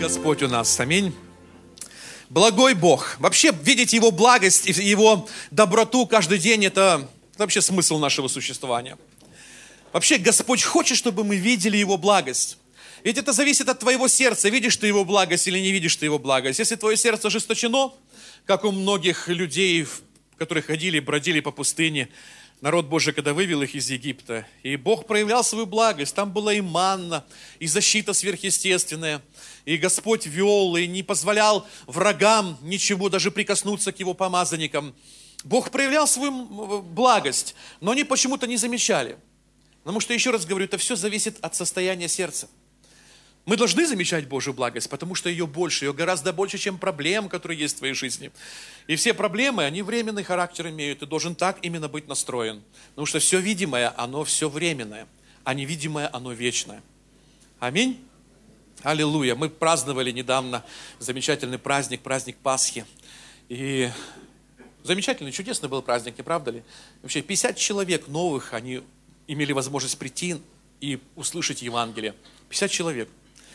Господь у нас. Аминь. Благой Бог. Вообще, видеть Его благость и Его доброту каждый день – это вообще смысл нашего существования. Вообще, Господь хочет, чтобы мы видели Его благость. Ведь это зависит от твоего сердца, видишь ты Его благость или не видишь ты Его благость. Если твое сердце ожесточено, как у многих людей, которые ходили, бродили по пустыне, народ Божий, когда вывел их из Египта, и Бог проявлял свою благость, там была и манна, и защита сверхъестественная, и Господь вел, и не позволял врагам ничего, даже прикоснуться к Его помазанникам. Бог проявлял свою благость, но они почему-то не замечали. Потому что, еще раз говорю, это все зависит от состояния сердца. Мы должны замечать Божью благость, потому что ее больше, ее гораздо больше, чем проблем, которые есть в твоей жизни. И все проблемы, они временный характер имеют, ты должен так именно быть настроен. Потому что все видимое, оно все временное, а невидимое, оно вечное. Аминь. Аллилуйя. Мы праздновали недавно замечательный праздник, праздник Пасхи. И замечательный, чудесный был праздник, не правда ли? Вообще 50 человек новых, они имели возможность прийти и услышать Евангелие. 50 человек.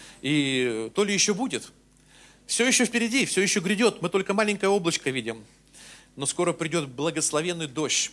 И то ли еще будет. Все еще впереди, все еще грядет. Мы только маленькое облачко видим. Но скоро придет благословенный дождь.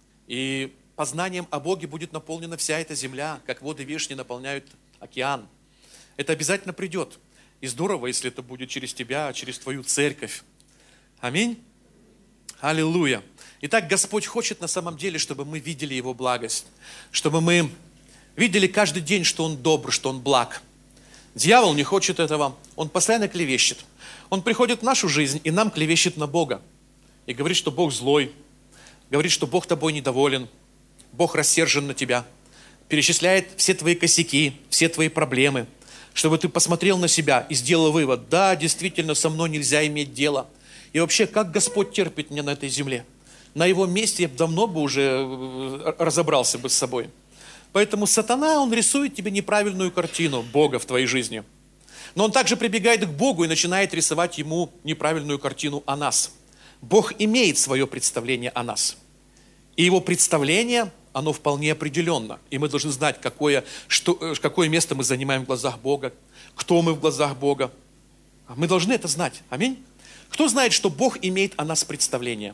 И познанием о Боге будет наполнена вся эта земля, как воды вешни наполняют океан. Это обязательно придет. И здорово, если это будет через тебя, через твою церковь. Аминь. Аллилуйя. Итак, Господь хочет на самом деле, чтобы мы видели Его благость. Чтобы мы видели каждый день, что Он добр, что Он благ. Дьявол не хочет этого. Он постоянно клевещет. Он приходит в нашу жизнь и нам клевещет на Бога. И говорит, что Бог злой. Говорит, что Бог тобой недоволен. Бог рассержен на тебя. Перечисляет все твои косяки, все твои проблемы. Чтобы ты посмотрел на себя и сделал вывод. Да, действительно, со мной нельзя иметь дело. И вообще, как Господь терпит меня на этой земле? На Его месте я давно бы уже разобрался бы с собой. Поэтому сатана, он рисует тебе неправильную картину Бога в твоей жизни. Но он также прибегает к Богу и начинает рисовать ему неправильную картину о нас. Бог имеет свое представление о нас. И Его представление, оно вполне определенно. И мы должны знать, какое место мы занимаем в глазах Бога, кто мы в глазах Бога. Мы должны это знать. Аминь. Кто знает, что Бог имеет о нас представление?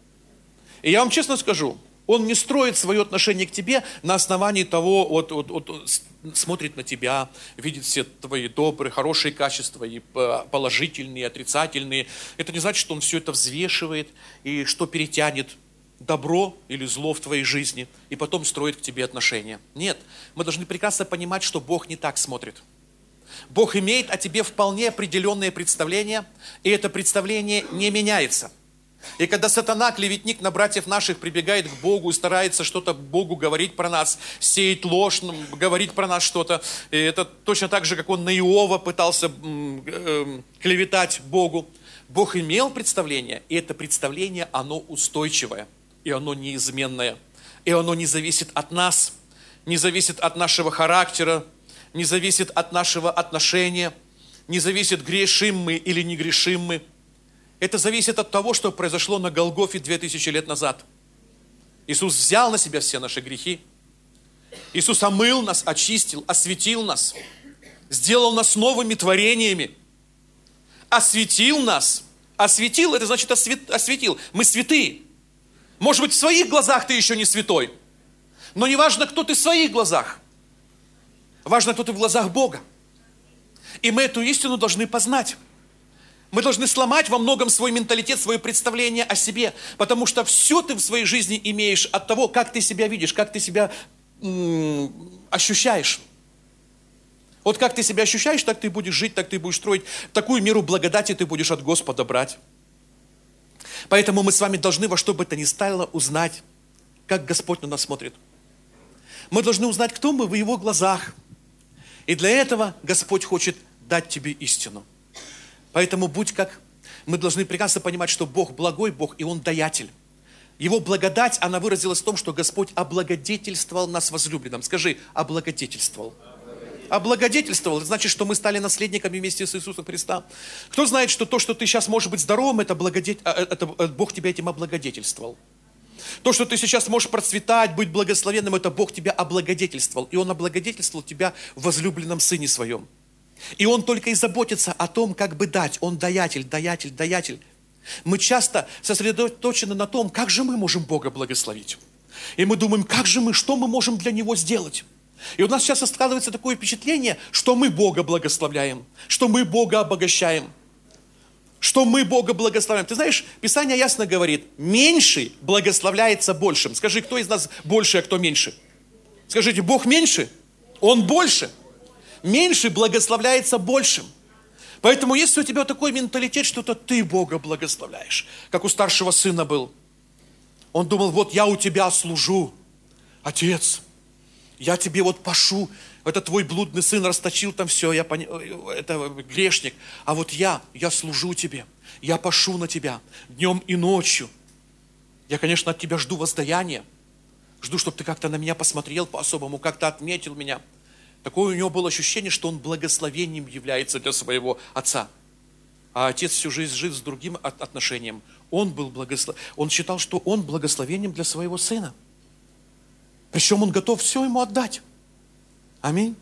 И я вам честно скажу, Он не строит свое отношение к тебе на основании того, смотрит на тебя, видит все твои добрые, хорошие качества, и положительные, и отрицательные. Это не значит, что Он все это взвешивает и что перетянет добро или зло в твоей жизни, и потом строит к тебе отношения. Нет, мы должны прекрасно понимать, что Бог не так смотрит. Бог имеет о тебе вполне определенное представление, и это представление не меняется. И когда сатана, клеветник на братьев наших, прибегает к Богу и старается что-то Богу говорить про нас, сеять ложь, говорить про нас что-то, и это точно так же, как он на Иова пытался клеветать Богу. Бог имел представление, и это представление, оно устойчивое, и оно неизменное, и оно не зависит от нас, не зависит от нашего характера, не зависит от нашего отношения, не зависит, грешим мы или не грешим мы. Это зависит от того, что произошло на Голгофе 2000 лет назад. Иисус взял на себя все наши грехи. Иисус омыл нас, очистил, осветил нас, сделал нас новыми творениями, осветил нас. Осветил, это значит осветил. Мы святые. Может быть, в своих глазах ты еще не святой, но не важно, кто ты в своих глазах. Важно, кто ты в глазах Бога. И мы эту истину должны познать. Мы должны сломать во многом свой менталитет, свое представление о себе, потому что все ты в своей жизни имеешь от того, как ты себя видишь, как ты себя ощущаешь. Вот как ты себя ощущаешь, так ты будешь жить, так ты будешь строить. Такую меру благодати ты будешь от Господа брать. Поэтому мы с вами должны во что бы то ни стало узнать, как Господь на нас смотрит. Мы должны узнать, кто мы в Его глазах. И для этого Господь хочет дать тебе истину. Поэтому мы должны прекрасно понимать, что Бог благой Бог, и Он даятель. Его благодать, она выразилась в том, что Господь облагодетельствовал нас возлюбленным. Скажи, облагодетельствовал. Облагодетельствовал, это значит, что мы стали наследниками вместе с Иисусом Христом. Кто знает, что то, что ты сейчас можешь быть здоровым, это Бог тебя этим облагодетельствовал. То, что ты сейчас можешь процветать, быть благословенным, это Бог тебя облагодетельствовал. И Он облагодетельствовал тебя в возлюбленном Сыне Своем. И Он только и заботится о том, как бы дать. Он даятель, даятель, даятель. Мы часто сосредоточены на том, как же мы можем Бога благословить. И мы думаем, как же мы, что мы можем для Него сделать. И у нас сейчас складывается такое впечатление, что мы Бога благословляем, что мы Бога обогащаем, что мы Бога благословляем. Ты знаешь, Писание ясно говорит, меньший благословляется большим. Скажи, кто из нас больше, а кто меньше? Скажите, Бог меньше? Он больше. Меньший благословляется большим. Поэтому если у тебя такой менталитет, что это ты Бога благословляешь, как у старшего сына был. Он думал, вот я у тебя служу, Отец, я тебе вот пашу, это твой блудный сын расточил там все, это грешник, а вот я служу тебе, я пашу на тебя днем и ночью. Я, конечно, от тебя жду воздаяния, жду, чтобы ты как-то на меня посмотрел по-особому, как-то отметил меня. Такое у него было ощущение, что он благословением является для своего отца. А отец всю жизнь жил с другим отношением. Он считал, что он благословением для своего сына. Причем он готов все ему отдать. Аминь.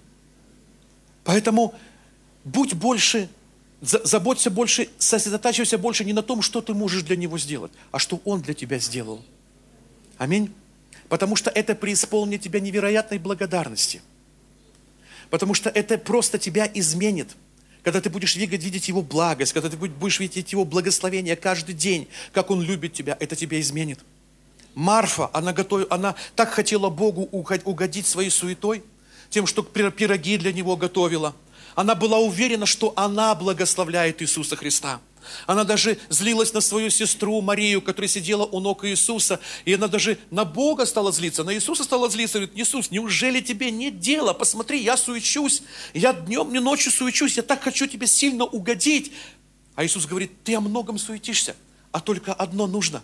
Поэтому будь больше, заботься больше, сосредотачивайся больше не на том, что ты можешь для него сделать, а что он для тебя сделал. Аминь. Потому что это преисполнит тебя невероятной благодарности. Потому что это просто тебя изменит. Когда ты будешь видеть Его благость, когда ты будешь видеть Его благословение каждый день, как Он любит тебя, это тебя изменит. Марфа, она так хотела Богу угодить своей суетой, тем, что пироги для Него готовила. Она была уверена, что она благословляет Иисуса Христа. Она даже злилась на свою сестру Марию, которая сидела у ног Иисуса. И она даже на Бога стала злиться, на Иисуса стала злиться. Говорит, Иисус, неужели тебе нет дела? Посмотри, я суечусь, я днем и ночью суечусь, я так хочу тебе сильно угодить. А Иисус говорит, ты о многом суетишься, а только одно нужно.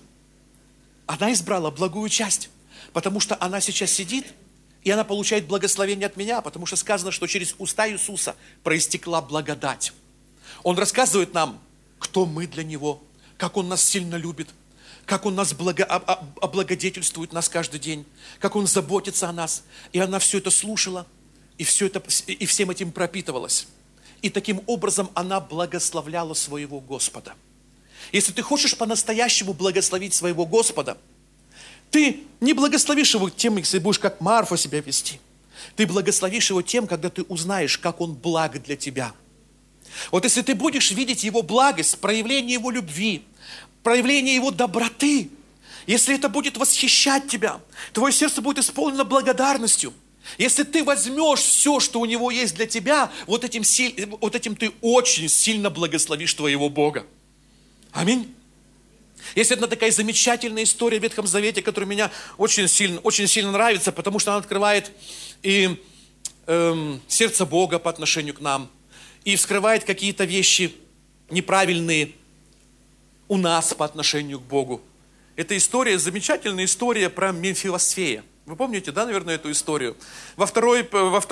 Она избрала благую часть, потому что она сейчас сидит, и она получает благословение от меня, потому что сказано, что через уста Иисуса проистекла благодать. Он рассказывает нам, кто мы для Него, как Он нас сильно любит, как Он нас облагодетельствует нас каждый день, как Он заботится о нас. И она все это слушала, и всем этим пропитывалась. И таким образом она благословляла своего Господа. Если ты хочешь по-настоящему благословить своего Господа, ты не благословишь Его тем, если будешь как Марфа себя вести. Ты благословишь Его тем, когда ты узнаешь, как Он благ для тебя. Вот если ты будешь видеть Его благость, проявление Его любви, проявление Его доброты, если это будет восхищать тебя, твое сердце будет исполнено благодарностью. Если ты возьмешь все, что у Него есть для тебя, вот этим ты очень сильно благословишь твоего Бога. Аминь. Есть одна такая замечательная история в Ветхом Завете, которая меня очень сильно нравится, потому что она открывает и сердце Бога по отношению к нам, и вскрывает какие-то вещи неправильные у нас по отношению к Богу. Это история, замечательная история про Мефибосфея. Вы помните, да, наверное, эту историю? Во второй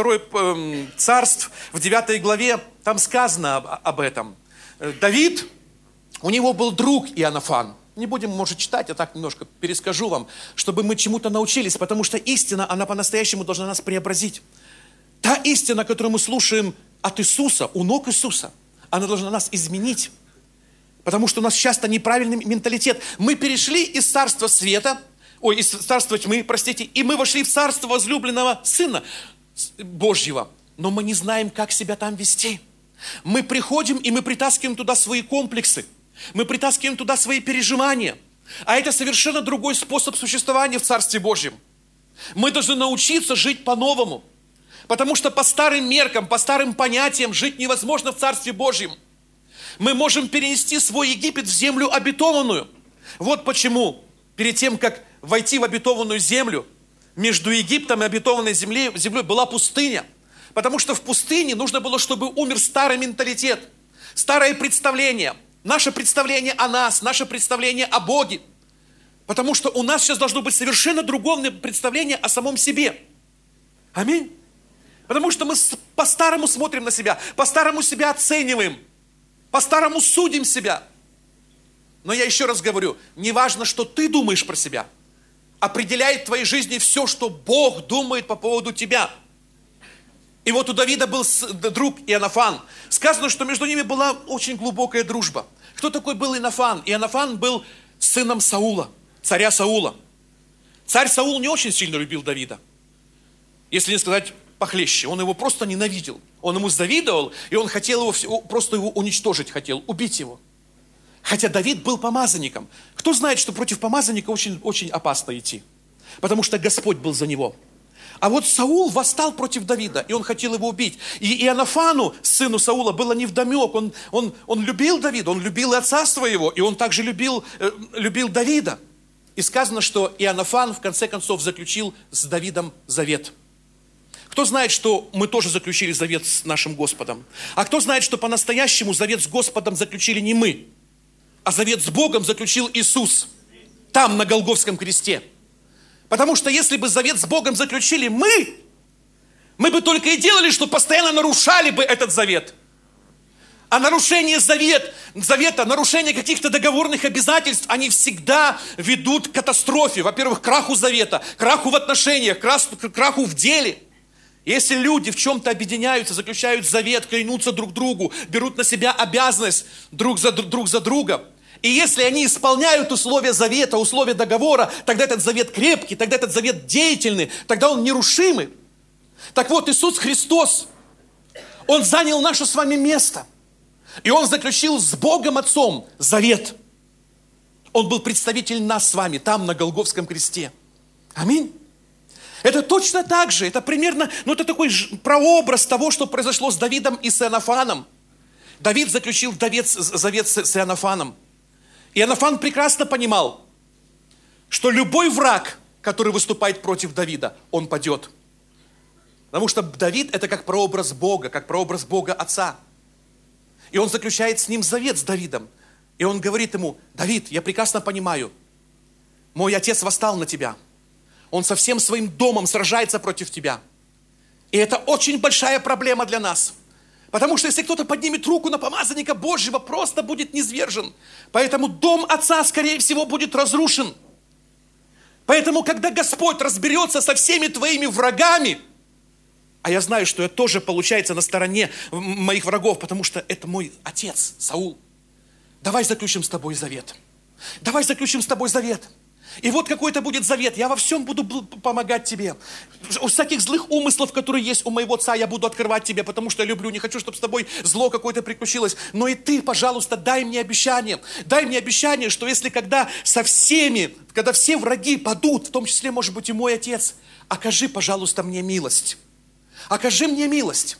царств, в 9 главе, там сказано об этом. Давид, у него был друг Иоаннафан. Не будем, может, читать, я так немножко перескажу вам, чтобы мы чему-то научились, потому что истина, она по-настоящему должна нас преобразить. Та истина, которую мы слушаем от Иисуса, у ног Иисуса, она должна нас изменить. Потому что у нас часто неправильный менталитет. Мы перешли из царства из царства тьмы, и мы вошли в царство возлюбленного Сына Божьего. Но мы не знаем, как себя там вести. Мы приходим, и мы притаскиваем туда свои комплексы. Мы притаскиваем туда свои переживания. А это совершенно другой способ существования в Царстве Божьем. Мы должны научиться жить по-новому. Потому что по старым меркам, по старым понятиям жить невозможно в Царстве Божьем. Мы можем перенести свой Египет в землю обетованную. Вот почему перед тем, как войти в обетованную землю, между Египтом и обетованной землей была пустыня. Потому что в пустыне нужно было, чтобы умер старый менталитет, старое представление. Наше представление о нас, наше представление о Боге. Потому что у нас сейчас должно быть совершенно другое представление о самом себе. Аминь. Потому что мы по-старому смотрим на себя, по-старому себя оцениваем, по-старому судим себя. Но я еще раз говорю, не важно, что ты думаешь про себя. Определяет в твоей жизни все, что Бог думает по поводу тебя. И вот у Давида был друг Иоаннафан. Сказано, что между ними была очень глубокая дружба. Кто такой был Иоаннафан? Иоаннафан был сыном Саула, царя Саула. Царь Саул не очень сильно любил Давида. Если не сказать похлеще, он его просто ненавидел. Он ему завидовал, и он хотел его, просто его уничтожить хотел, убить его. Хотя Давид был помазанником. Кто знает, что против помазанника очень, очень опасно идти? Потому что Господь был за него. А вот Саул восстал против Давида, и он хотел его убить. И Иоаннафану, сыну Саула, было невдомек. Он любил Давида, он любил и отца своего, и он также любил Давида. И сказано, что Иоаннафан в конце концов заключил с Давидом завет. Кто знает, что мы тоже заключили завет с нашим Господом? А кто знает, что по-настоящему завет с Господом заключили не мы, а завет с Богом заключил Иисус там, на Голгофском кресте? Потому что если бы завет с Богом заключили мы бы только и делали, что постоянно нарушали бы этот завет. А нарушение завета, нарушение каких-то договорных обязательств, они всегда ведут к катастрофе. Во-первых, к краху завета, краху в отношениях, краху в деле. Если люди в чем-то объединяются, заключают завет, клянутся друг другу, берут на себя обязанность друг за друга, и если они исполняют условия завета, условия договора, тогда этот завет крепкий, тогда этот завет деятельный, тогда он нерушимый. Так вот, Иисус Христос, Он занял наше с вами место. И Он заключил с Богом Отцом завет. Он был представитель нас с вами там, на Голгофском кресте. Аминь. Это точно так же, это примерно, это такой прообраз того, что произошло с Давидом и с Иоаннафаном. Давид заключил завет с Иоаннафаном. Иоаннафан прекрасно понимал, что любой враг, который выступает против Давида, он падет. Потому что Давид это как прообраз Бога Отца. И он заключает с ним завет с Давидом. И он говорит ему: Давид, я прекрасно понимаю, мой отец восстал на тебя. Он со всем своим домом сражается против тебя. И это очень большая проблема для нас. Потому что если кто-то поднимет руку на помазанника Божьего, просто будет низвержен. Поэтому дом отца, скорее всего, будет разрушен. Поэтому, когда Господь разберется со всеми твоими врагами, а я знаю, что я тоже, получается, на стороне моих врагов, потому что это мой отец, Саул. Давай заключим с тобой завет. Давай заключим с тобой завет. И вот какой-то будет завет. Я во всем буду помогать тебе. У всяких злых умыслов, которые есть у моего отца, я буду открывать тебе, потому что я люблю. Не хочу, чтобы с тобой зло какое-то приключилось. Но и ты, пожалуйста, дай мне обещание. Дай мне обещание, что если когда все враги падут, в том числе, может быть, и мой отец, окажи, пожалуйста, мне милость. Окажи мне милость.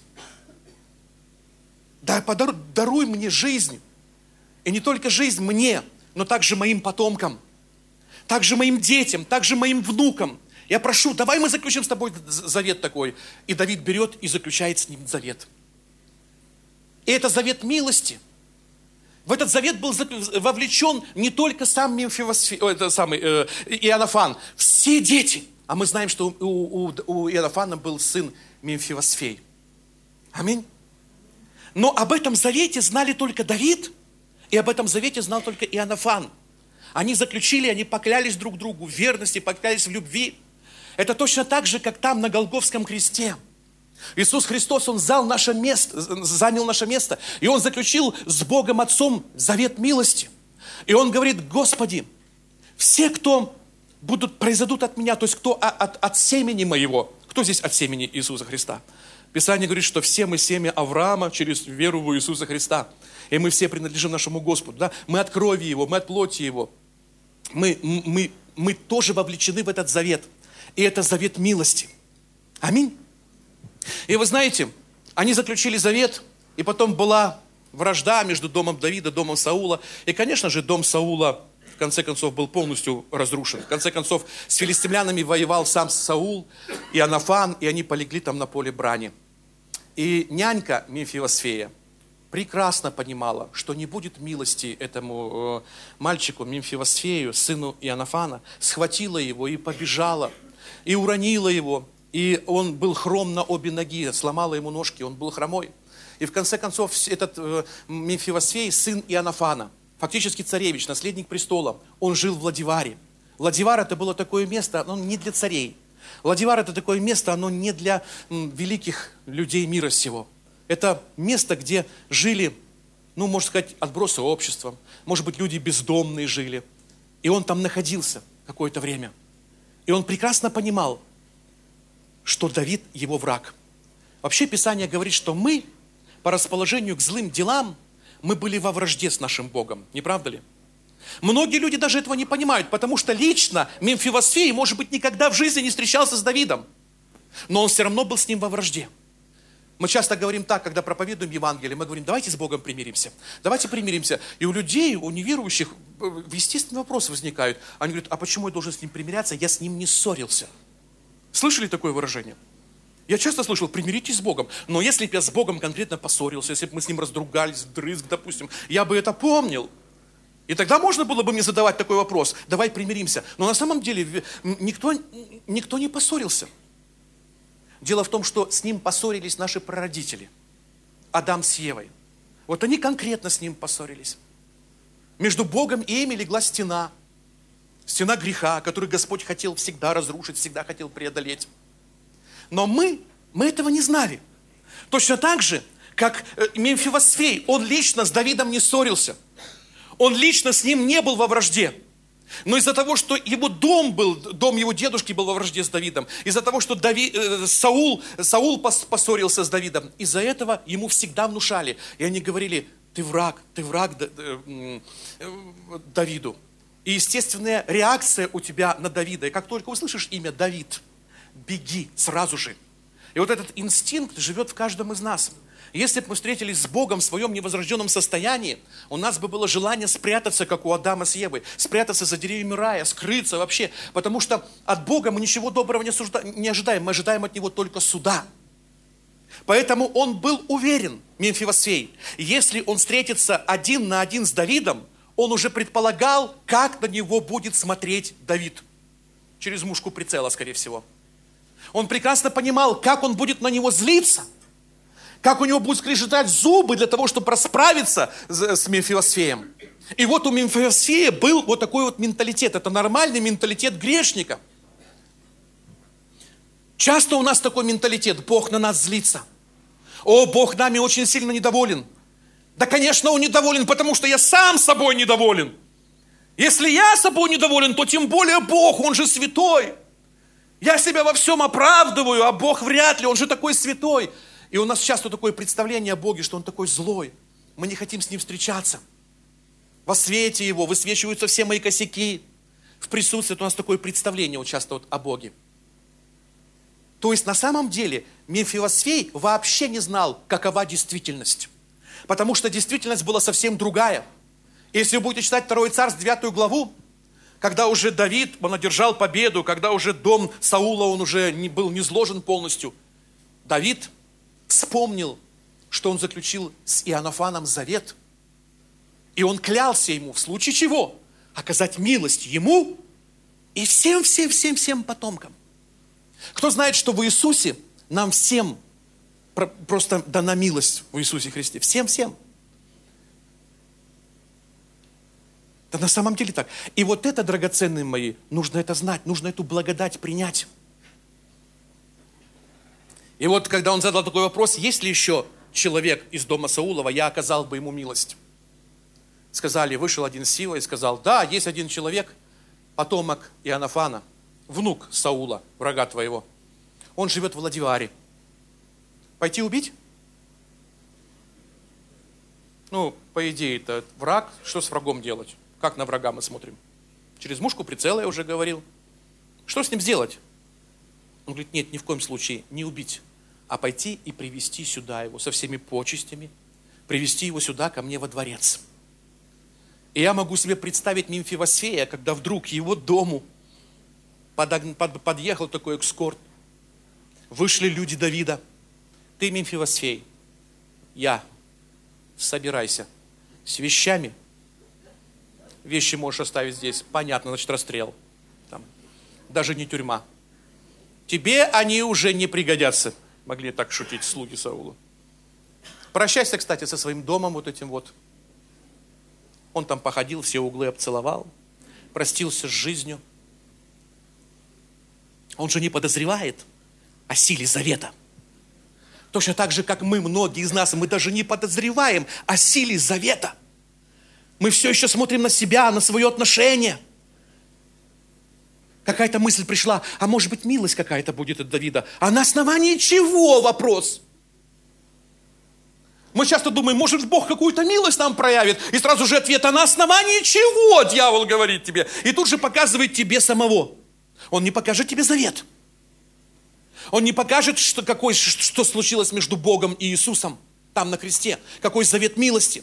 Даруй мне жизнь. И не только жизнь мне, но также моим потомкам. Также моим детям, также моим внукам. Я прошу, давай мы заключим с тобой завет такой. И Давид берет и заключает с ним завет. И это завет милости. В этот завет был вовлечен не только сам Иоаннафан, все дети. А мы знаем, что у Иоаннафана был сын Мемфивосфей. Аминь. Но об этом завете знали только Давид, и об этом завете знал только Иоаннафан. Они заключили, они поклялись друг другу в верности, поклялись в любви. Это точно так же, как там на Голгофском кресте. Иисус Христос, Он занял наше место, и Он заключил с Богом Отцом завет милости. И Он говорит: Господи, все, кто произойдут от меня, то есть кто от семени моего, кто здесь от семени Иисуса Христа? Писание говорит, что все мы семя Авраама через веру в Иисуса Христа. И мы все принадлежим нашему Господу. Да? Мы от крови Его, мы от плоти Его. Мы тоже вовлечены в этот завет. И это завет милости. Аминь. И вы знаете, они заключили завет, и потом была вражда между домом Давида и домом Саула. И, конечно же, дом Саула, в конце концов, был полностью разрушен. В конце концов, с филистимлянами воевал сам Саул и Иоаннафан, и они полегли там на поле брани. И нянька Мемфивосфея прекрасно понимала, что не будет милости этому мальчику Мемфивосфею, сыну Иоаннафана, схватила его и побежала, и уронила его, и он был хром на обе ноги, сломала ему ножки, он был хромой. И в конце концов этот Мемфивосфей, сын Иоаннафана, фактически царевич, наследник престола, он жил в Владиваре. Владивар это было такое место, но не для царей. Ладивар — это такое место, оно не для великих людей мира сего. Это место, где жили, можно сказать, отбросы общества. Может быть, люди бездомные жили. И он там находился какое-то время. И он прекрасно понимал, что Давид его враг. Вообще Писание говорит, что мы по расположению к злым делам, мы были во вражде с нашим Богом. Не правда ли? Многие люди даже этого не понимают, потому что лично Мемфивосфей, может быть, никогда в жизни не встречался с Давидом. Но он все равно был с ним во вражде. Мы часто говорим так, когда проповедуем Евангелие, мы говорим, давайте с Богом примиримся. Давайте примиримся. И у людей, у неверующих, естественные вопросы возникают. Они говорят, а почему я должен с ним примиряться? Я с ним не ссорился. Слышали такое выражение? Я часто слышал, примиритесь с Богом. Но если бы я с Богом конкретно поссорился, если бы мы с ним разругались, вдрызг, допустим, я бы это помнил. И тогда можно было бы мне задавать такой вопрос, давай примиримся. Но на самом деле никто не поссорился. Дело в том, что с ним поссорились наши прародители, Адам с Евой. Вот они конкретно с ним поссорились. Между Богом и ими легла стена. Стена греха, которую Господь хотел всегда разрушить, всегда хотел преодолеть. Но мы этого не знали. Точно так же, как Мемфивосфей, он лично с Давидом не ссорился. Он лично с ним не был во вражде. Но из-за того, что его дом его дедушки был во вражде с Давидом, из-за того, что Саул поссорился с Давидом, из-за этого ему всегда внушали. И они говорили, ты враг Давиду. И естественная реакция у тебя на Давида. И как только услышишь имя Давид, беги сразу же. И вот этот инстинкт живет в каждом из нас. Если бы мы встретились с Богом в своем невозрожденном состоянии, у нас бы было желание спрятаться, как у Адама с Евой, спрятаться за деревьями рая, скрыться вообще, потому что от Бога мы ничего доброго не ожидаем, мы ожидаем от Него только суда. Поэтому он был уверен, Мемфивосфей, если он встретится один на один с Давидом, он уже предполагал, как на него будет смотреть Давид. Через мушку прицела, скорее всего. Он прекрасно понимал, как он будет на него злиться, как у него будут скрежетать зубы для того, чтобы расправиться с Мемфивосфеем. И вот у Мемфивосфея был вот такой вот менталитет. Это нормальный менталитет грешника. Часто у нас такой менталитет. Бог на нас злится. О, Бог нами очень сильно недоволен. Да, конечно, Он недоволен, потому что я сам собой недоволен. Если я собой недоволен, то тем более Бог, Он же святой. Я себя во всем оправдываю, а Бог вряд ли, Он же такой святой. И у нас часто такое представление о Боге, что Он такой злой. Мы не хотим с Ним встречаться. Во свете Его высвечиваются все мои косяки. В присутствии у нас такое представление вот часто вот о Боге. То есть на самом деле Мемфивосфей вообще не знал, какова действительность. Потому что действительность была совсем другая. Если вы будете читать 2 Царств, 9 главу, когда уже Давид, он одержал победу, когда уже дом Саула, он уже был низложен полностью, Давид вспомнил, что он заключил с Иоаннафаном завет. И он клялся ему, в случае чего, оказать милость ему и всем потомкам. Кто знает, что в Иисусе нам всем просто дана милость в Иисусе Христе. Всем. Да на самом деле так. И вот это, драгоценные мои, нужно это знать, нужно эту благодать принять. И вот, когда он задал такой вопрос, есть ли еще человек из дома Саулова, я оказал бы ему милость. Сказали, вышел один Сива и сказал, да, есть один человек, потомок Иоаннафана, внук Саула, врага твоего. Он живет в Ладиваре. Пойти убить? По идее, это враг. Что с врагом делать? Как на врага мы смотрим? Через мушку прицела я уже говорил. Что с ним сделать? Он говорит, нет, ни в коем случае не убить, а пойти и привести сюда его со всеми почестями, привести его сюда ко мне во дворец. И я могу себе представить Мемфивосфея, когда вдруг к его дому подъехал такой эскорт. Вышли люди Давида. Ты, Мемфивосфей, собирайся с вещами. Вещи можешь оставить здесь. Понятно, значит, расстрел. Там. Даже не тюрьма. Тебе они уже не пригодятся. Могли так шутить слуги Саула. Прощайся, кстати, со своим домом вот этим вот. Он там походил, все углы обцеловал. Простился с жизнью. Он же не подозревает о силе завета. Точно так же, как мы, многие из нас, мы даже не подозреваем о силе завета. Мы все еще смотрим на себя, на свое отношение. Какая-то мысль пришла, а может быть милость какая-то будет от Давида. А на основании чего вопрос? Мы часто думаем, может Бог какую-то милость нам проявит, и сразу же ответ, а на основании чего, дьявол говорит тебе? И тут же показывает тебе самого. Он не покажет тебе завет. Он не покажет, что случилось между Богом и Иисусом там на кресте. Какой завет милости.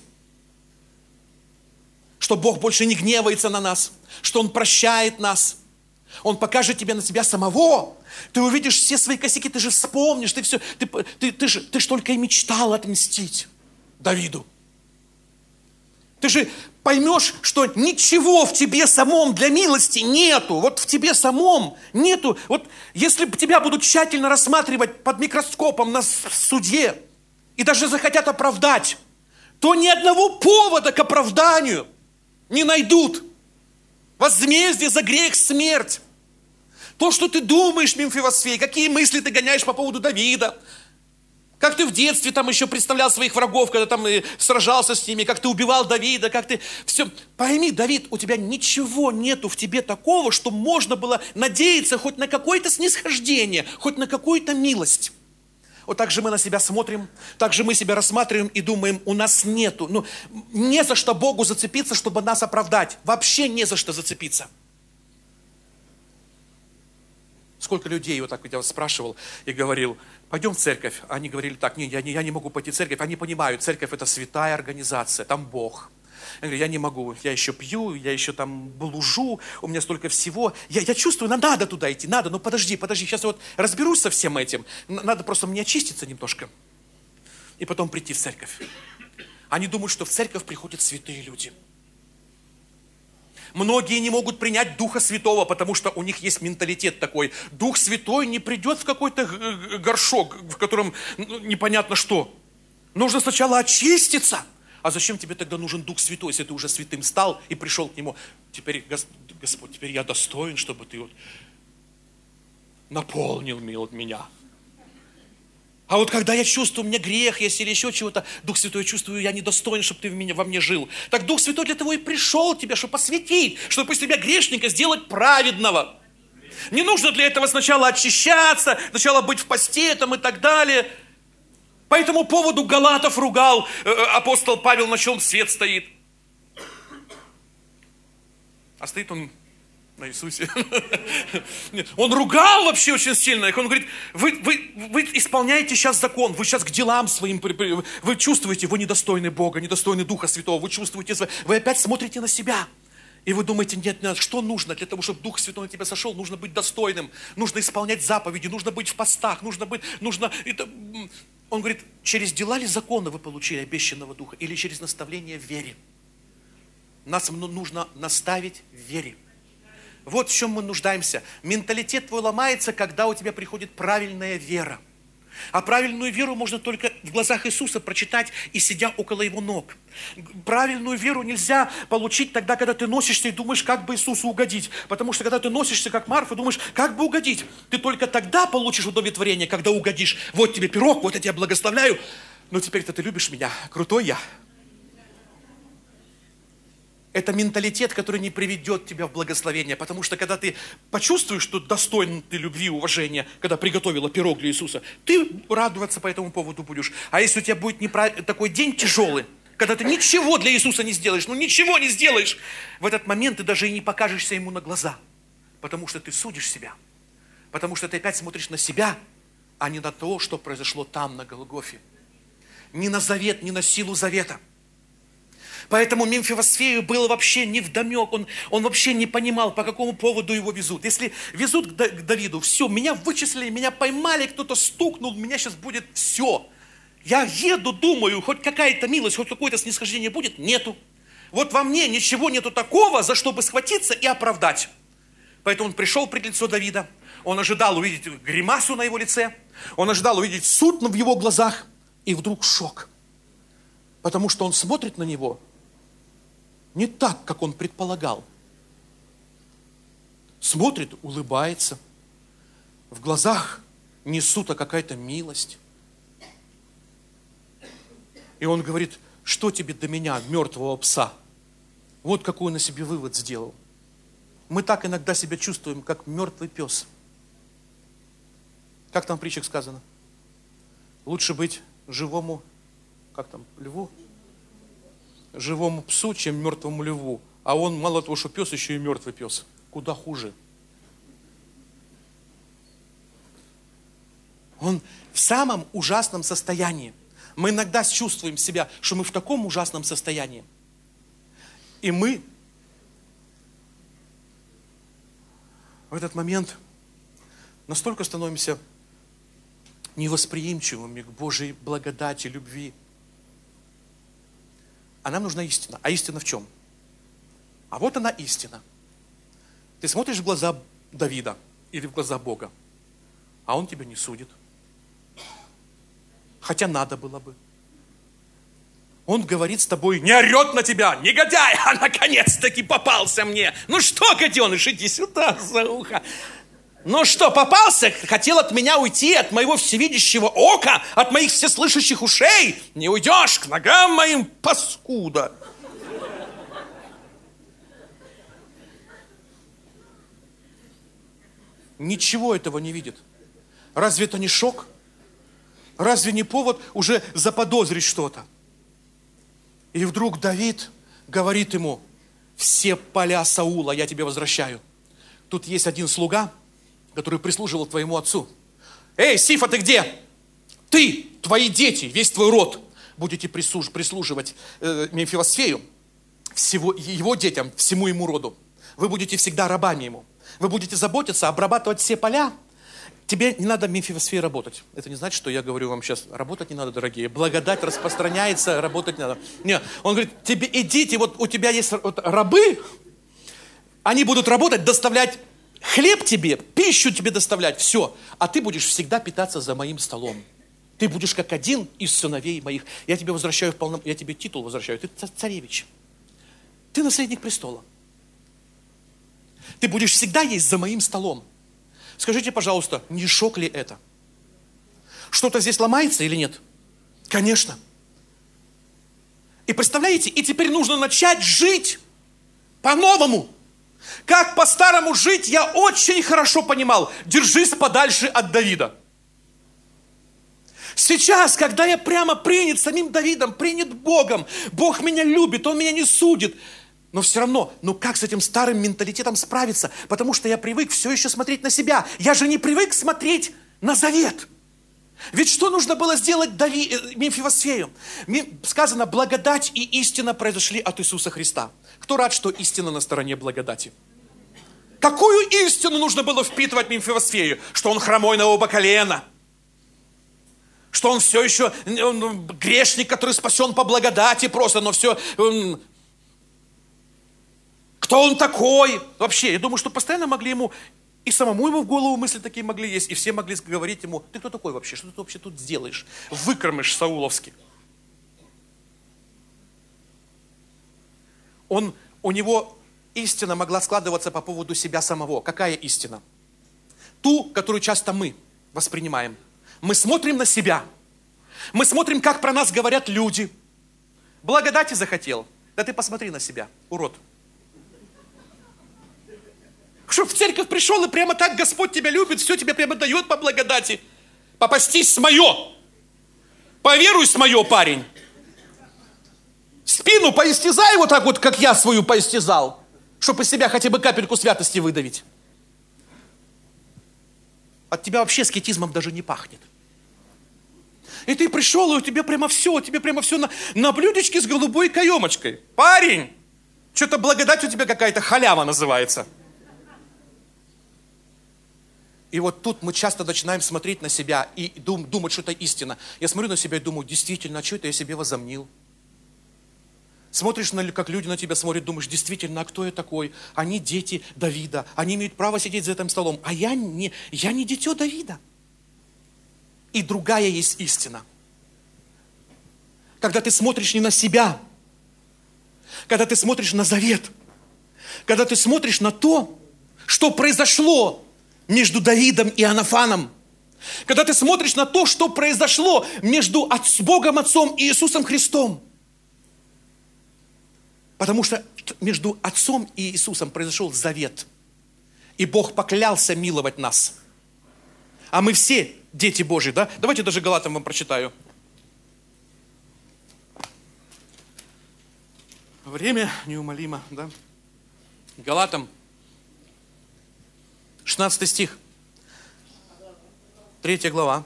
Что Бог больше не гневается на нас, что Он прощает нас. Он покажет тебе на себя самого. Ты увидишь все свои косяки, ты же вспомнишь, ты ж только и мечтал отмстить Давиду. Ты же поймешь, что ничего в тебе самом для милости нету. Вот в тебе самом нету. Вот если тебя будут тщательно рассматривать под микроскопом на суде и даже захотят оправдать, то ни одного повода к оправданию не найдут. Возмездие за грех — смерть. То, что ты думаешь, Мемфивосфей, какие мысли ты гоняешь по поводу Давида, как ты в детстве там еще представлял своих врагов, когда там сражался с ними, как ты убивал Давида, как ты все. Пойми, Давид, у тебя ничего нету в тебе такого, что можно было надеяться хоть на какое-то снисхождение, хоть на какую-то милость. Вот так же мы на себя смотрим, так же мы себя рассматриваем и думаем, у нас нету. Не за что Богу зацепиться, чтобы нас оправдать. Вообще не за что зацепиться. Сколько людей, вот так я спрашивал и говорил, пойдем в церковь. Они говорили так, не, я не могу пойти в церковь. Они понимают, церковь — это святая организация, там Бог. Я говорю, я не могу, я еще пью, я еще там блужу, у меня столько всего. Я чувствую, надо туда идти, надо, но подожди, сейчас я вот разберусь со всем этим. Надо просто мне очиститься немножко и потом прийти в церковь. Они думают, что в церковь приходят святые люди. Многие не могут принять Духа Святого, потому что у них есть менталитет такой. Дух Святой не придет в какой-то горшок, в котором непонятно что. Нужно сначала очиститься. А зачем тебе тогда нужен Дух Святой, если ты уже святым стал и пришел к Нему? Теперь, Господь, теперь я достоин, чтобы ты вот наполнил меня. А вот когда я чувствую, у меня грех есть или еще чего-то, Дух Святой, чувствую, я недостоин, чтобы ты во мне жил. Так Дух Святой для того и пришел тебя, чтобы посвятить, чтобы из тебя грешника сделать праведного. Не нужно для этого сначала очищаться, сначала быть в посте там и так далее. По этому поводу Галатов ругал апостол Павел, на чем свет стоит. А стоит он на Иисусе. Он ругал вообще очень сильно их. Он говорит, вы исполняете сейчас закон, вы сейчас к делам своим, вы чувствуете, вы недостойны Бога, недостойны Духа Святого, вы чувствуете, вы опять смотрите на себя. И вы думаете, нет, что нужно для того, чтобы Дух Святой на тебя сошел? Нужно быть достойным, нужно исполнять заповеди, нужно быть в постах, Он говорит, через дела ли закона вы получили обещанного Духа или через наставление в вере? Нас нужно наставить в вере. Вот в чем мы нуждаемся. Менталитет твой ломается, когда у тебя приходит правильная вера. А правильную веру можно только в глазах Иисуса прочитать и сидя около Его ног. Правильную веру нельзя получить тогда, когда ты носишься и думаешь, как бы Иисусу угодить. Потому что когда ты носишься, как Марфа, думаешь, как бы угодить. Ты только тогда получишь удовлетворение, когда угодишь. Вот тебе пирог, вот я тебя благословляю. Но теперь-то ты любишь меня. Крутой я. Это менталитет, который не приведет тебя в благословение. Потому что когда ты почувствуешь, что достоин ты любви и уважения, когда приготовила пирог для Иисуса, ты радоваться по этому поводу будешь. А если у тебя будет такой день тяжелый, когда ты ничего для Иисуса не сделаешь, ничего не сделаешь, в этот момент ты даже и не покажешься Ему на глаза. Потому что ты судишь себя. Потому что ты опять смотришь на себя, а не на то, что произошло там, на Голгофе. Не на завет, не на силу завета. Поэтому Мемфивосфею было вообще невдомек, он вообще не понимал, по какому поводу его везут. Если везут к Давиду, все, меня вычислили, меня поймали, кто-то стукнул, меня сейчас будет все. Я еду, думаю, хоть какая-то милость, хоть какое-то снисхождение будет, нету. Вот во мне ничего нету такого, за что бы схватиться и оправдать. Поэтому он пришел пред лицо Давида, он ожидал увидеть гримасу на его лице, он ожидал увидеть суд в его глазах, и вдруг шок. Потому что он смотрит на него не так, как он предполагал. Смотрит, улыбается. в глазах несута какая-то милость. И он говорит, что тебе до меня, мертвого пса? Вот какой он на себе вывод сделал. Мы так иногда себя чувствуем, как мертвый пес. Как там в притчах сказано? Лучше быть живому, как там, льву? Живому псу, чем мертвому льву. А он, мало того, что пес, еще и мертвый пес. Куда хуже. Он в самом ужасном состоянии. Мы иногда чувствуем себя, что мы в таком ужасном состоянии. И мы в этот момент настолько становимся невосприимчивыми к Божьей благодати, любви. А нам нужна истина. А истина в чем? А вот она истина. Ты смотришь в глаза Давида или в глаза Бога, а Он тебя не судит. Хотя надо было бы. Он говорит с тобой, не орет на тебя, негодяй, а наконец-таки попался мне. Ну что, гаденыш, иди сюда за ухо. Ну что, попался? Хотел от меня уйти, от моего всевидящего ока, от моих всеслышащих ушей? Не уйдешь к ногам моим, паскуда. Ничего этого не видит. Разве это не шок? Разве не повод уже заподозрить что-то? И вдруг Давид говорит ему, все поля Саула я тебе возвращаю. Тут есть один слуга, который прислуживал твоему отцу. Эй, Сифа, ты где? Ты, твои дети, весь твой род будете прислуживать Мефибосфею, его детям, всему ему роду. Вы будете всегда рабами ему. Вы будете заботиться, обрабатывать все поля. Тебе не надо в Мефибосфее работать. Это не значит, что я говорю вам сейчас, работать не надо, дорогие. Благодать распространяется, работать не надо. Нет, он говорит, тебе идите, вот у тебя есть вот рабы, они будут работать, доставлять хлеб тебе, пищу тебе доставлять, все. А ты будешь всегда питаться за моим столом. Ты будешь как один из сыновей моих. Я тебе возвращаю я тебе титул возвращаю. Ты царевич. Ты наследник престола. Ты будешь всегда есть за моим столом. Скажите, пожалуйста, не шок ли это? Что-то здесь ломается или нет? Конечно. И представляете, и теперь нужно начать жить по-новому. Как по-старому жить, я очень хорошо понимал. Держись подальше от Давида. Сейчас, когда я прямо принят самим Давидом, принят Богом, Бог меня любит, Он меня не судит. Но все равно, как с этим старым менталитетом справиться? Потому что я привык все еще смотреть на себя. Я же не привык смотреть на завет. Ведь что нужно было сделать Мефибосфею? Сказано, благодать и истина произошли от Иисуса Христа. Кто рад, что истина на стороне благодати? Какую истину нужно было впитывать Мефибосфею? Что он хромой на оба колена. Что он все еще грешник, который спасен по благодати просто, но все... Кто он такой? Вообще, я думаю, что постоянно могли ему, и самому ему в голову мысли такие могли есть, и все могли говорить ему, ты кто такой вообще? Что ты вообще тут сделаешь? Выкормыш сауловский. У него истина могла складываться по поводу себя самого. Какая истина? Ту, которую часто мы воспринимаем. Мы смотрим на себя. Мы смотрим, как про нас говорят люди. Благодати захотел. Да ты посмотри на себя, урод. Чтоб в церковь пришел, и прямо так Господь тебя любит, все тебе прямо дает по благодати. Попастись с мое. Поверуй с мое, парень. Спину поистязай вот так вот, как я свою поистязал, чтобы из себя хотя бы капельку святости выдавить. От тебя вообще аскетизмом даже не пахнет. И ты пришел, и у тебя прямо все на блюдечке с голубой каемочкой. Парень, что-то благодать у тебя какая-то халява называется. И вот тут мы часто начинаем смотреть на себя и думать, что это истина. Я смотрю на себя и думаю, действительно, а что это я себе возомнил? Смотришь, как люди на тебя смотрят, думаешь, действительно, а кто я такой? Они дети Давида, они имеют право сидеть за этим столом, а я не дитё Давида. И другая есть истина. Когда ты смотришь не на себя, когда ты смотришь на завет, когда ты смотришь на то, что произошло между Давидом и Иоаннафаном. Когда ты смотришь на то, что произошло между Богом Отцом и Иисусом Христом. Потому что между Отцом и Иисусом произошел завет. И Бог поклялся миловать нас. А мы все дети Божьи, да? Давайте даже Галатам вам прочитаю. Время неумолимо, да? Галатам, 16 стих, 3 глава.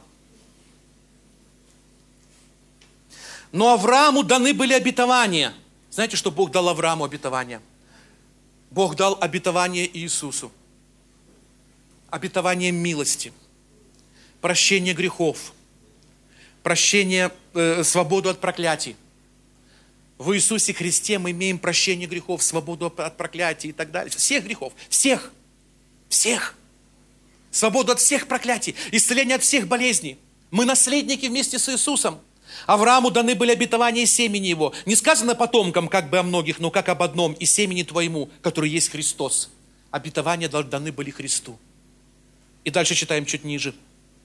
Но Аврааму даны были обетования. Знаете, что Бог дал Аврааму обетование? Бог дал обетование Иисусу. Обетование милости, прощение грехов, прощение, свободу от проклятий. В Иисусе Христе мы имеем прощение грехов, свободу от проклятий и так далее. Всех грехов, всех, всех. Свободу от всех проклятий, исцеление от всех болезней. Мы наследники вместе с Иисусом. Аврааму даны были обетования семени его. Не сказано потомкам, как бы о многих, но как об одном, и семени твоему, который есть Христос. Обетования даны были Христу. И дальше читаем чуть ниже.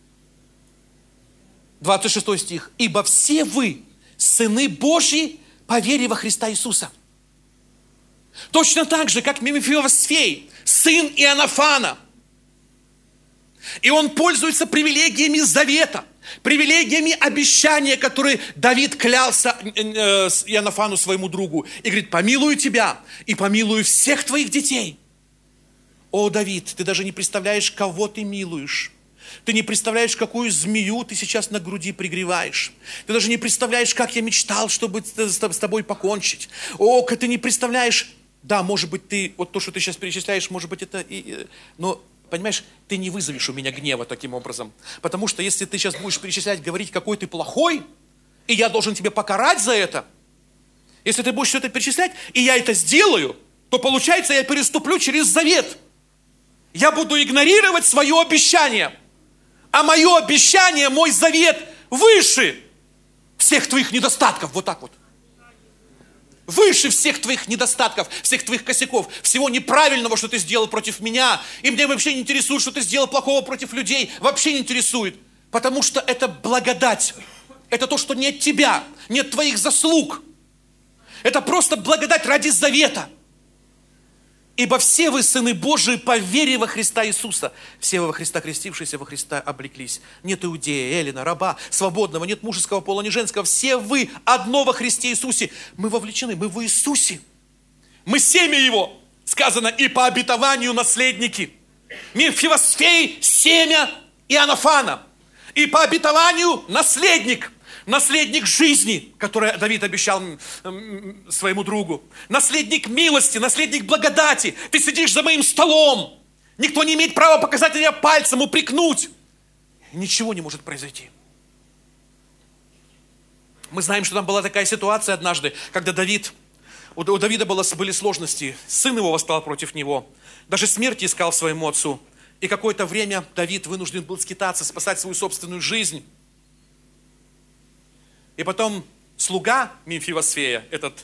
26 стих. «Ибо все вы, сыны Божьи, по вере во Христа Иисуса». Точно так же, как Мефивосфей, сын Иоаннафана. И он пользуется привилегиями завета, привилегиями обещания, которые Давид клялся Иоаннафану, своему другу. И говорит: помилую тебя и помилую всех твоих детей. О, Давид, ты даже не представляешь, кого ты милуешь. Ты не представляешь, какую змею ты сейчас на груди пригреваешь. Ты даже не представляешь, как я мечтал, чтобы с тобой покончить. О, ты не представляешь. Да, может быть, ты, вот то, что ты сейчас перечисляешь, может быть, это... Но, понимаешь, ты не вызовешь у меня гнева таким образом. Потому что если ты сейчас будешь перечислять, говорить, какой ты плохой, и я должен тебя покарать за это, если ты будешь все это перечислять, и я это сделаю, то получается, я переступлю через завет. Я буду игнорировать свое обещание. А мое обещание, мой завет выше всех твоих недостатков. Вот так вот. Выше всех твоих недостатков, всех твоих косяков, всего неправильного, что ты сделал против меня. И мне вообще не интересует, что ты сделал плохого против людей. Вообще не интересует. Потому что это благодать. Это то, что не от тебя, не от твоих заслуг. Это просто благодать ради завета. Ибо все вы, сыны Божии, по вере во Христа Иисуса. Все вы во Христа крестившиеся, во Христа облеклись. Нет иудея, эллина, раба, свободного, нет мужеского пола, ни женского. Все вы одно во Христе Иисусе. Мы вовлечены, мы в Иисусе. Мы семя Его, сказано, и по обетованию наследники. Мефивосфей, семя Иоаннафана. И по обетованию наследник. Наследник жизни, который Давид обещал своему другу. Наследник милости, наследник благодати. Ты сидишь за моим столом. Никто не имеет права показать тебя пальцем, упрекнуть. Ничего не может произойти. Мы знаем, что там была такая ситуация однажды, когда у Давида были сложности. Сын его восстал против него. Даже смерти искал своему отцу. И какое-то время Давид вынужден был скитаться, спасать свою собственную жизнь. И потом слуга Мефивосфея, этот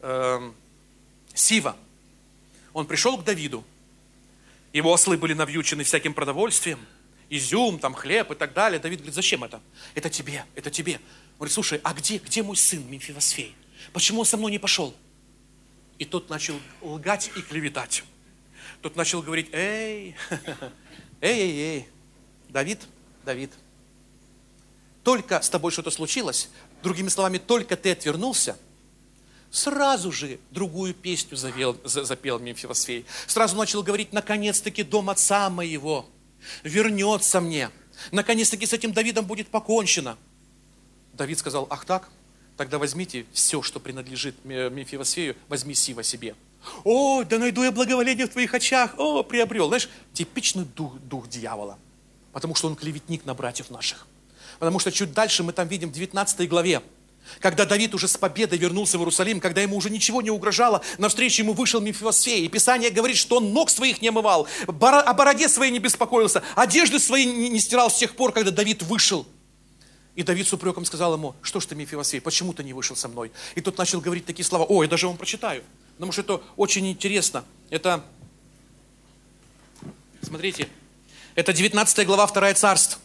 Сива, он пришел к Давиду. Его ослы были навьючены всяким продовольствием, изюм, там хлеб и так далее. Давид говорит: зачем это? Это тебе, это тебе. Он говорит: слушай, а где мой сын Мефивосфей? Почему он со мной не пошел? И тот начал лгать и клеветать. Тот начал говорить: эй, Давид, только с тобой что-то случилось, другими словами, только ты отвернулся, сразу же другую песню запел Мефивосфей. Сразу начал говорить: наконец-таки дом отца моего вернется мне. Наконец-таки с этим Давидом будет покончено. Давид сказал: ах так? Тогда возьмите все, что принадлежит Мефивосфею, возьми Сива себе. О, да найду я благоволение в твоих очах. О, приобрел. Знаешь, типичный дух дьявола. Потому что он клеветник на братьев наших. Потому что чуть дальше мы там видим в 19 главе, когда Давид уже с победой вернулся в Иерусалим, когда ему уже ничего не угрожало, навстречу ему вышел Мефивосфей. И Писание говорит, что он ног своих не омывал, о бороде своей не беспокоился, одежды свои не стирал с тех пор, когда Давид вышел. И Давид с упреком сказал ему: что ж ты, Мефивосфей, почему ты не вышел со мной? И тот начал говорить такие слова. О, я даже вам прочитаю, потому что это очень интересно. Это, смотрите, Это 19 глава, 2 Царств.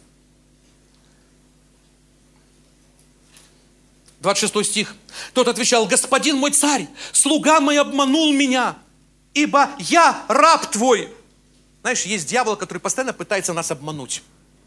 26 стих. Тот отвечал: господин мой царь, слуга мой обманул меня, ибо я раб твой. Знаешь, есть дьявол, который постоянно пытается нас обмануть.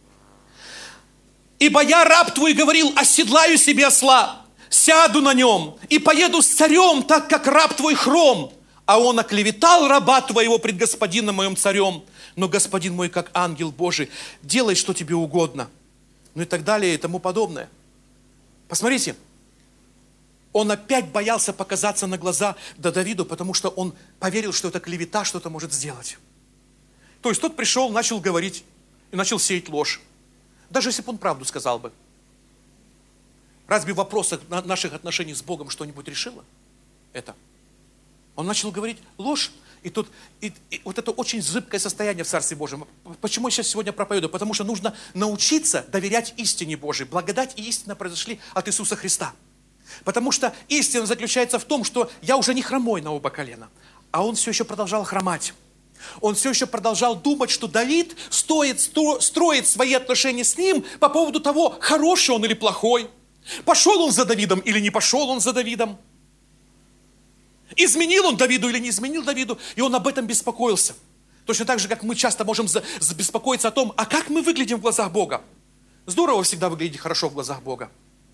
Ибо я раб твой говорил: оседлаю себе осла, сяду на нем и поеду с царем, так как раб твой хром. А он оклеветал раба твоего пред господином моим царем. Но господин мой, как ангел Божий, делай, что тебе угодно. Ну и так далее и тому подобное. Посмотрите, он опять боялся показаться на глаза Давиду, потому что он поверил, что это клевета что-то может сделать. То есть тот пришел, начал говорить и начал сеять ложь. Даже если бы он правду сказал бы. Разве в вопросах наших отношений с Богом что-нибудь решило это? Он начал говорить ложь. И вот это очень зыбкое состояние в Царстве Божьем. Почему я сейчас сегодня проповедую? Потому что нужно научиться доверять истине Божией. Благодать и истина произошли от Иисуса Христа. Потому что истина заключается в том, что я уже не хромой на оба колена, а он все еще продолжал хромать. Он все еще продолжал думать, что Давид строит свои отношения с ним по поводу того, хороший он или плохой. Пошел он за Давидом или не пошел он за Давидом. Изменил он Давиду или не изменил Давиду. И он об этом беспокоился. Точно так же, как мы часто можем беспокоиться о том, а как мы выглядим в глазах Бога. Здорово всегда выглядеть хорошо в глазах Бога.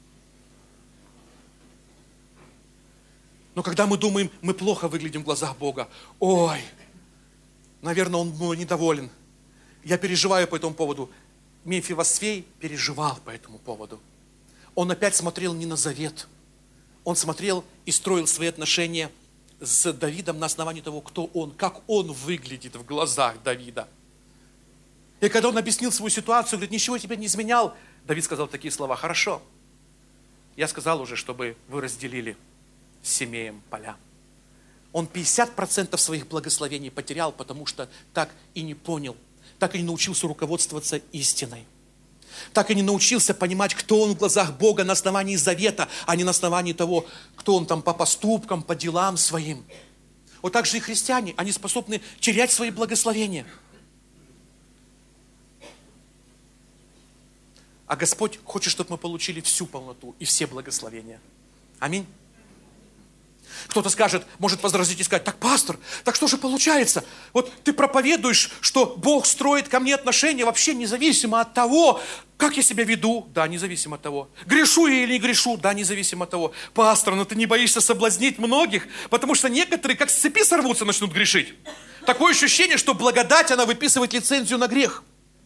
Но когда мы думаем, мы плохо выглядим в глазах Бога, ой, наверное, он мной недоволен. Я переживаю по этому поводу. Мефивосфей переживал по этому поводу. Он опять смотрел не на завет. Он смотрел и строил свои отношения с Давидом на основании того, кто он, как он выглядит в глазах Давида. И когда он объяснил свою ситуацию, говорит: ничего тебе не изменял, Давид сказал такие слова: хорошо, я сказал уже, чтобы вы разделили с Семеем поля. Он 50% своих благословений потерял, потому что так и не понял, так и не научился руководствоваться истиной. Так и не научился понимать, кто он в глазах Бога на основании завета, а не на основании того, кто он там по поступкам, по делам своим. Вот так же и христиане, они способны терять свои благословения. А Господь хочет, чтобы мы получили всю полноту и все благословения. Аминь. Кто-то скажет, может возразить и сказать: так, пастор, так что же получается? Вот ты проповедуешь, что Бог строит ко мне отношения вообще независимо от того, как я себя веду. Да, независимо от того. Грешу я или не грешу. Да, независимо от того. Пастор, но ты не боишься соблазнить многих, потому что некоторые как с цепи сорвутся, начнут грешить. Такое ощущение, что благодать, она выписывает лицензию на грех.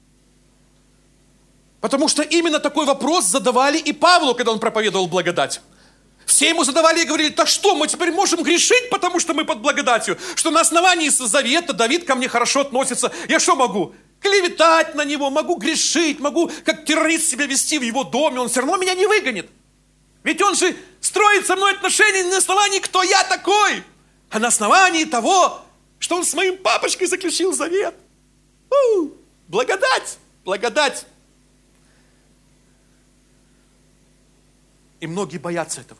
Потому что именно такой вопрос задавали и Павлу, когда он проповедовал благодать. Все ему задавали и говорили: так что, мы теперь можем грешить, потому что мы под благодатью? Что на основании завета Давид ко мне хорошо относится. Я что могу? Клеветать на него, могу грешить, могу как террорист себя вести в его доме. Он все равно меня не выгонит. Ведь он же строит со мной отношения не на основании, кто я такой, а на основании того, что он с моим папочкой заключил завет. Благодать, благодать. И многие боятся этого.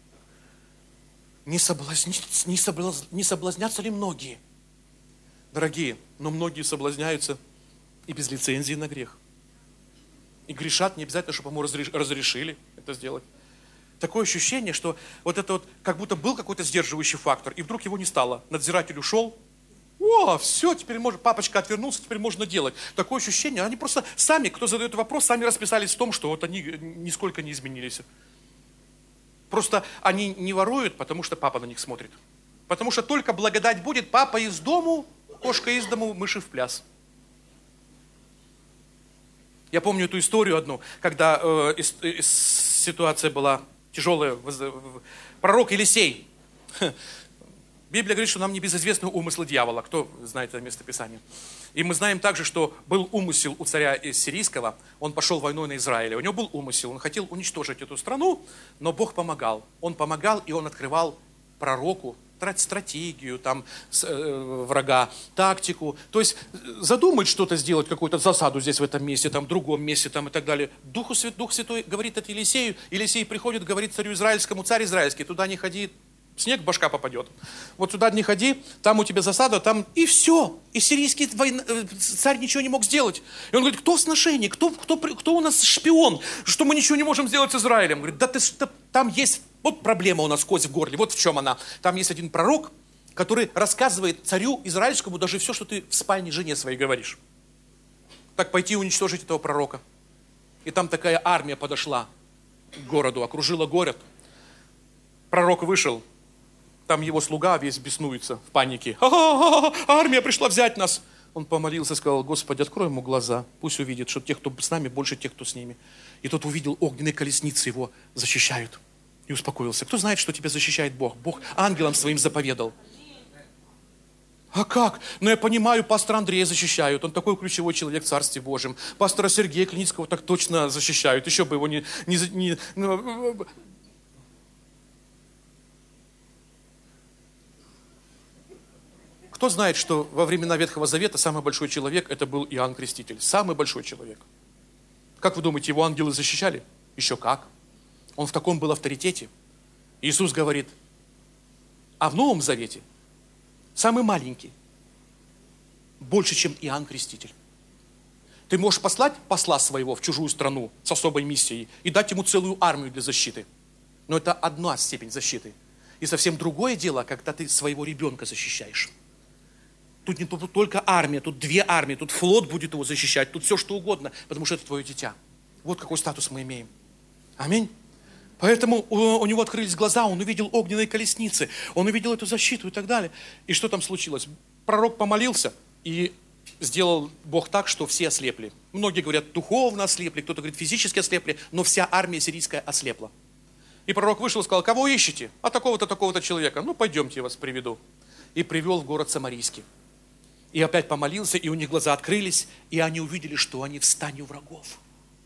Не соблазнятся ли многие? Дорогие, но многие соблазняются и без лицензии на грех. И грешат не обязательно, чтобы ему разрешили это сделать. Такое ощущение, что вот это вот, как будто был какой-то сдерживающий фактор, и вдруг его не стало. Надзиратель ушел. О, все, теперь можно, папочка отвернулся, теперь можно делать. Такое ощущение, они просто сами, кто задает вопрос, сами расписались в том, что вот они нисколько не изменились. Просто они не воруют, потому что папа на них смотрит. Потому что только благодать будет, папа из дому, кошка из дому, мыши в пляс. Я помню эту историю одну, когда ситуация была тяжелая. Пророк Елисей. Библия говорит, что нам не безызвестны умыслы дьявола. Кто знает это местописание? И мы знаем также, что был умысел у царя сирийского. Он пошел войной на Израиле. У него был умысел. Он хотел уничтожить эту страну, но Бог помогал. Он помогал, и он открывал пророку стратегию там, врага, тактику. То есть задумать что-то сделать, какую-то засаду здесь в этом месте, там, в другом месте там, и так далее. Дух Святой говорит это Елисею. Елисей приходит, говорит царю израильскому: царь израильский, туда не ходи, снег, башка попадет. Вот сюда не ходи, там у тебя засада, там и все. И сирийский царь ничего не мог сделать. И он говорит, кто сношение, кто у нас шпион, что мы ничего не можем сделать с Израилем? Говорит, там есть, вот проблема у нас, кость в горле, вот в чем она. Там есть один пророк, который рассказывает царю израильскому даже все, что ты в спальне жене своей говоришь. Так пойти уничтожить этого пророка. И там такая армия подошла к городу, окружила город. Пророк вышел, там его слуга весь беснуется в панике. Армия пришла взять нас. Он помолился, сказал, Господи, открой ему глаза, пусть увидит, что тех, кто с нами, больше тех, кто с ними. И тот увидел огненные колесницы, его защищают. И успокоился. Кто знает, что тебя защищает Бог? Бог ангелам своим заповедал. А как? Ну я понимаю, пастора Андрея защищают, он такой ключевой человек в Царстве Божьем. Пастора Сергея Клиницкого так точно защищают, еще бы его не. Кто знает, что во времена Ветхого Завета самый большой человек это был Иоанн Креститель? Самый большой человек. Как вы думаете, его ангелы защищали? Еще как. Он в таком был авторитете. Иисус говорит, а в Новом Завете самый маленький, больше, чем Иоанн Креститель. Ты можешь послать посла своего в чужую страну с особой миссией и дать ему целую армию для защиты. Но это одна степень защиты. И совсем другое дело, когда ты своего ребенка защищаешь. Тут не только армия, тут две армии, тут флот будет его защищать, тут все что угодно, потому что это твое дитя. Вот какой статус мы имеем. Аминь. Поэтому у него открылись глаза, он увидел огненные колесницы, он увидел эту защиту и так далее. И что там случилось? Пророк помолился, и сделал Бог так, что все ослепли. Многие говорят, духовно ослепли, кто-то говорит, физически ослепли, но вся армия сирийская ослепла. И пророк вышел и сказал, кого ищете? А такого-то, такого-то человека. Ну, пойдемте, я вас приведу. И привел в город Самарийский. И опять помолился, и у них глаза открылись, и они увидели, что они в стане врагов.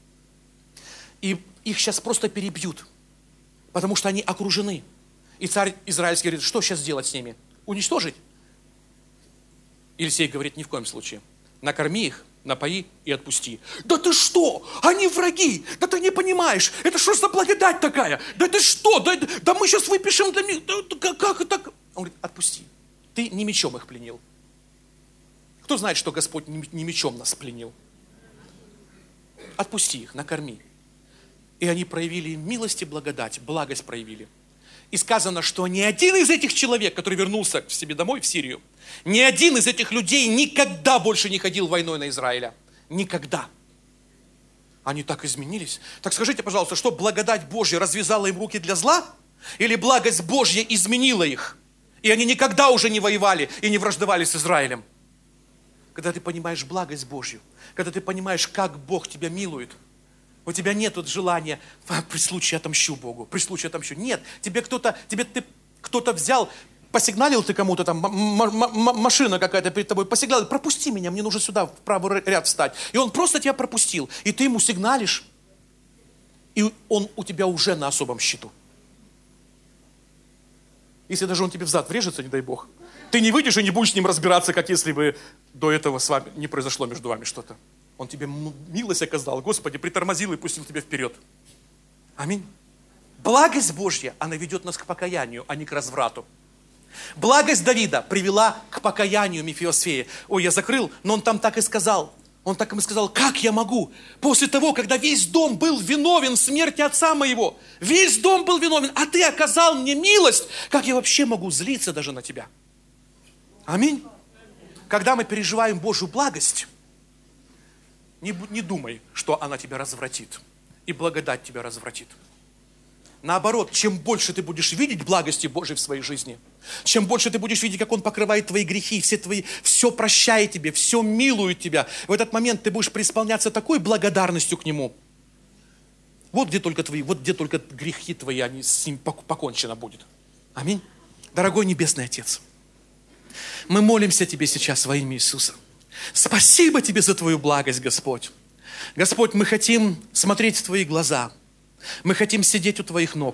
И их сейчас просто перебьют, потому что они окружены. И царь израильский говорит, что сейчас делать с ними? Уничтожить? Елисей говорит, ни в коем случае. Накорми их, напои и отпусти. Да ты что? Они враги! Да ты не понимаешь! Это что за благодать такая? Да ты что? Да мы сейчас выпишем для них. Да, как это? Он говорит, отпусти. Ты не мечом их пленил. Кто знает, что Господь не мечом нас пленил? Отпусти их, накорми. И они проявили милость и благодать, благость проявили. И сказано, что ни один из этих человек, который вернулся к себе домой, в Сирию, ни один из этих людей никогда больше не ходил войной на Израиля. Никогда. Они так изменились. Так скажите, пожалуйста, что благодать Божья развязала им руки для зла? Или благость Божья изменила их? И они никогда уже не воевали и не враждовали с Израилем. Когда ты понимаешь благость Божью, когда ты понимаешь, как Бог тебя милует, у тебя нет вот желания, при случае отомщу Богу, при случае отомщу. Нет, тебе кто-то взял, посигналил ты кому-то, там машина какая-то перед тобой, посигналил, пропусти меня, мне нужно сюда в правый ряд встать. И он просто тебя пропустил, и ты ему сигналишь, и он у тебя уже на особом счету. Если даже он тебе в зад врежется, не дай Бог, ты не выйдешь и не будешь с ним разбираться, как если бы до этого с вами не произошло между вами что-то. Он тебе милость оказал, Господи, притормозил и пустил тебя вперед. Аминь. Благость Божья, она ведет нас к покаянию, а не к разврату. Благость Давида привела к покаянию Мефиосфея. Ой, я закрыл, но он там так и сказал. Он так им сказал, как я могу? После того, когда весь дом был виновен в смерти отца моего. Весь дом был виновен, а ты оказал мне милость. Как я вообще могу злиться даже на тебя? Аминь. Когда мы переживаем Божью благость, не думай, что она тебя развратит. И благодать тебя развратит. Наоборот, чем больше ты будешь видеть благости Божьей в своей жизни, чем больше ты будешь видеть, как Он покрывает твои грехи, все прощает тебе, все милует тебя, в этот момент ты будешь преисполняться такой благодарностью к Нему. Вот где только грехи твои, они с ним покончено будет. Аминь. Дорогой Небесный Отец, мы молимся Тебе сейчас во имя Иисуса. Спасибо Тебе за Твою благость, Господь. Господь, мы хотим смотреть в Твои глаза. Мы хотим сидеть у Твоих ног.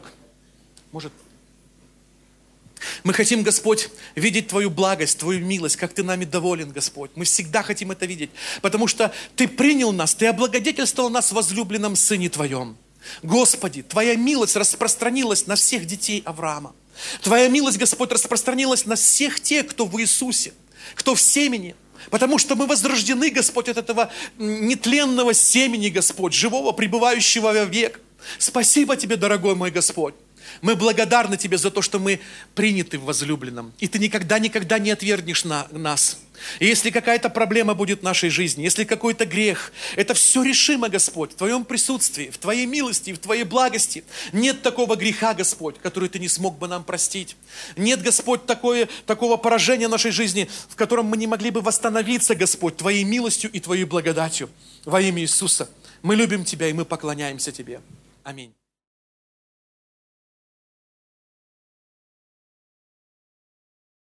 Мы хотим, Господь, видеть Твою благость, Твою милость, как Ты нами доволен, Господь. Мы всегда хотим это видеть, потому что Ты принял нас, Ты облагодетельствовал нас в возлюбленном Сыне Твоем. Господи, Твоя милость распространилась на всех детей Авраама. Твоя милость, Господь, распространилась на всех тех, кто в Иисусе, кто в семени. Потому что мы возрождены, Господь, от этого нетленного семени, Господь, живого, пребывающего вовек. Спасибо Тебе, дорогой мой Господь. Мы благодарны Тебе за то, что мы приняты в возлюбленном. И Ты никогда не отвергнешь нас. И если какая-то проблема будет в нашей жизни, если какой-то грех, это все решимо, Господь, в Твоем присутствии, в Твоей милости, в Твоей благости. Нет такого греха, Господь, который Ты не смог бы нам простить. Нет, Господь, такого поражения в нашей жизни, в котором мы не могли бы восстановиться, Господь, Твоей милостью и Твоей благодатью. Во имя Иисуса мы любим Тебя и мы поклоняемся Тебе. Аминь.